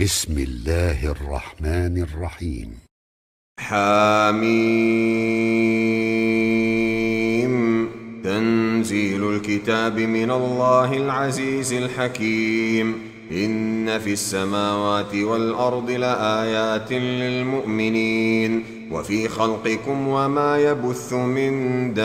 بسم الله الرحمن الرحيم. حميم. تنزيل الكتاب من الله العزيز الحكيم. إن في السماوات والأرض لآيات للمؤمنين وفي خلقكم وما يبث من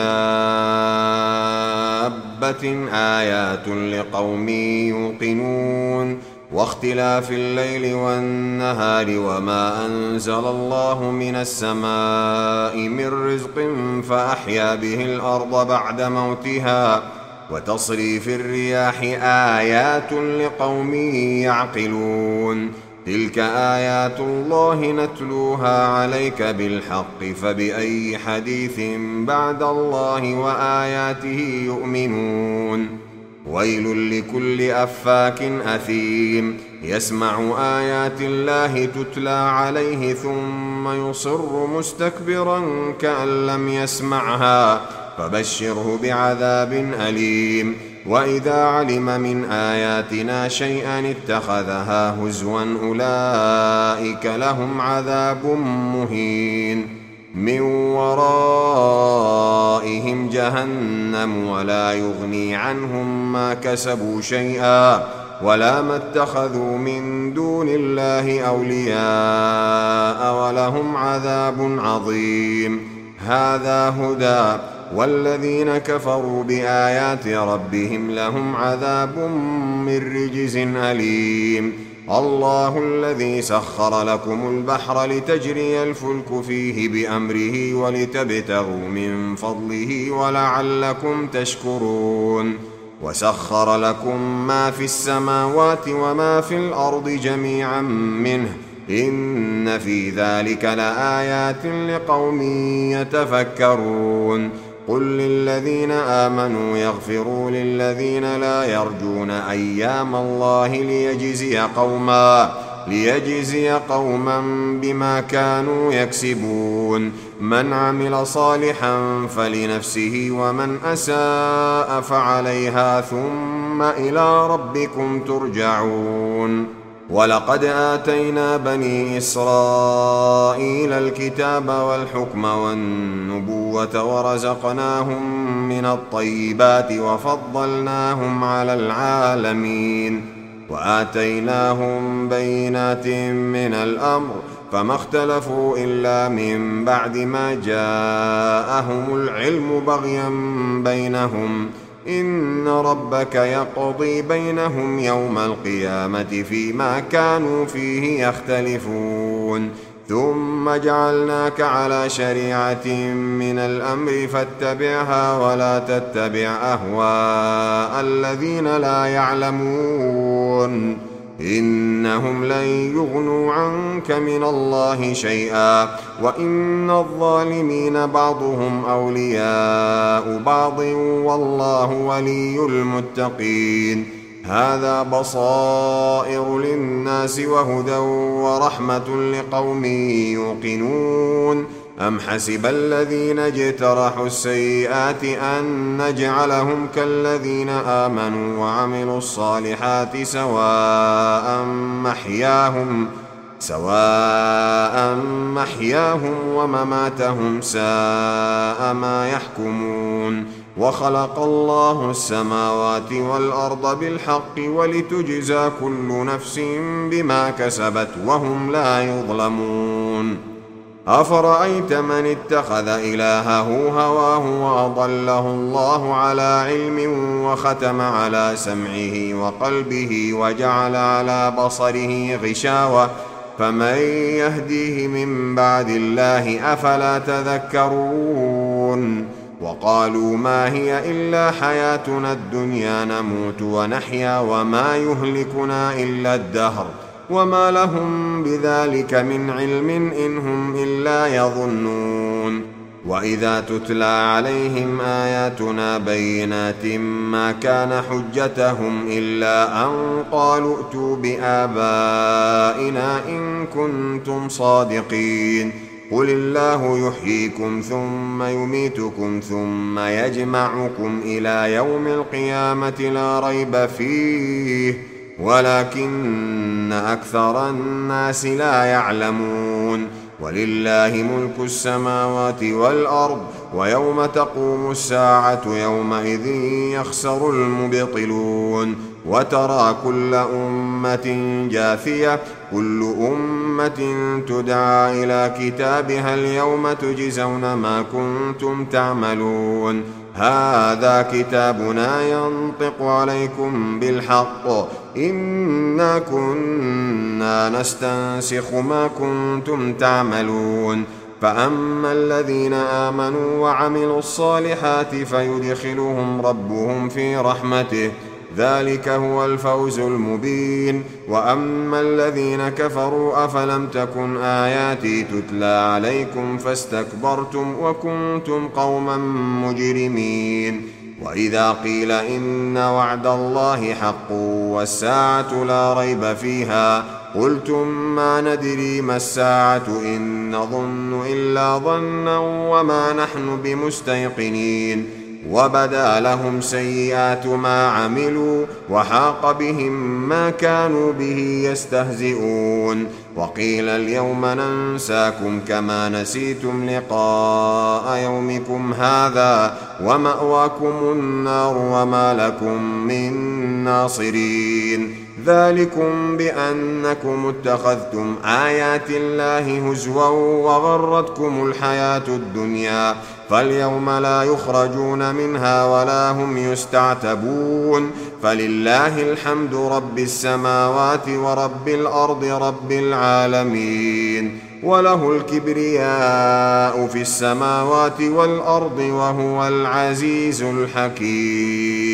دابة آيات لقوم يوقنون واختلاف الليل والنهار وما أنزل الله من السماء من رزق فأحيا به الأرض بعد موتها وتصريف الرياح آيات لقوم يعقلون. تلك آيات الله نتلوها عليك بالحق فبأي حديث بعد الله وآياته يؤمنون. ويل لكل أفاك أثيم يسمع آيات الله تتلى عليه ثم يصر مستكبرا كأن لم يسمعها فبشره بعذاب أليم. وإذا علم من آياتنا شيئا اتخذها هزوا أولئك لهم عذاب مهين من ورائهم جهنم ولا يغني عنهم ما كسبوا شيئا ولا ما اتخذوا من دون الله أولياء ولهم عذاب عظيم. هذا هدى والذين كفروا بآيات ربهم لهم عذاب من رجز أليم. الله الذي سخر لكم البحر لتجري الفلك فيه بأمره ولتبتغوا من فضله ولعلكم تشكرون. وسخر لكم ما في السماوات وما في الأرض جميعا منه إن في ذلك لآيات لقوم يتفكرون. قل للذين آمنوا يغفروا للذين لا يرجون أيام الله ليجزي قوما بما كانوا يكسبون. من عمل صالحا فلنفسه ومن أساء فعليها ثم إلى ربكم ترجعون. ولقد آتينا بني إسرائيل الكتاب والحكم والنبوة ورزقناهم من الطيبات وفضلناهم على العالمين وآتيناهم بينات من الأمر فما اختلفوا إلا من بعد ما جاءهم العلم بغيا بينهم. إن ربك يقضي بينهم يوم القيامة فيما كانوا فيه يختلفون. ثم جعلناك على شريعة من الأمر فاتبعها ولا تتبع أهواء الذين لا يعلمون إنهم لن يغنوا عنك من الله شيئا وإن الظالمين بعضهم أولياء بعض والله ولي المتقين. هذا بصائر للناس وهدى ورحمة لقوم يوقنون. أم حسب الذين اجترحوا السيئات أن نجعلهم كالذين آمنوا وعملوا الصالحات سواء محياهم ومماتهم ساء ما يحكمون. وخلق الله السماوات والأرض بالحق ولتجزى كل نفس بما كسبت وهم لا يظلمون. أفرأيت من اتخذ إلهه هواه وأضله الله على علم وختم على سمعه وقلبه وجعل على بصره غشاوة فمن يهديه من بعد الله أفلا تذكرون. وقالوا ما هي إلا حياتنا الدنيا نموت ونحيا وما يهلكنا إلا الدهر وما لهم بذلك من علم إن هم إلا يظنون. وإذا تتلى عليهم آياتنا بينات ما كان حجتهم إلا أن قالوا ائتوا بآبائنا إن كنتم صادقين. قل الله يحييكم ثم يميتكم ثم يجمعكم إلى يوم القيامة لا ريب فيه ولكن أكثر الناس لا يعلمون ولله ملك السماوات والأرض ويوم تقوم الساعة يومئذ يخسر المبطلون وترى كل أمة جاثية كل أمة تدعى إلى كتابها اليوم تجزون ما كنتم تعملون هذا كتابنا ينطق عليكم بالحق إنا كنا نستنسخ ما كنتم تعملون فأما الذين آمنوا وعملوا الصالحات فيدخلهم ربهم في رحمته ذلك هو الفوز المبين وأما الذين كفروا أفلم تكن آياتي تتلى عليكم فاستكبرتم وكنتم قوما مجرمين وإذا قيل إن وعد الله حق والساعة لا ريب فيها قلتم ما ندري ما الساعة إن نظن إلا ظنا وما نحن بمستيقنين وبدا لهم سيئات ما عملوا وحاق بهم ما كانوا به يستهزئون وقيل اليوم ننساكم كما نسيتم لقاء يومكم هذا ومأواكم النار وما لكم من ناصرين ذلكم بأنكم اتخذتم آيات الله هزوا وغرتكم الحياة الدنيا فاليوم لا يخرجون منها ولا هم يستعتبون فلله الحمد رب السماوات ورب الأرض رب العالمين وله الكبرياء في السماوات والأرض وهو العزيز الحكيم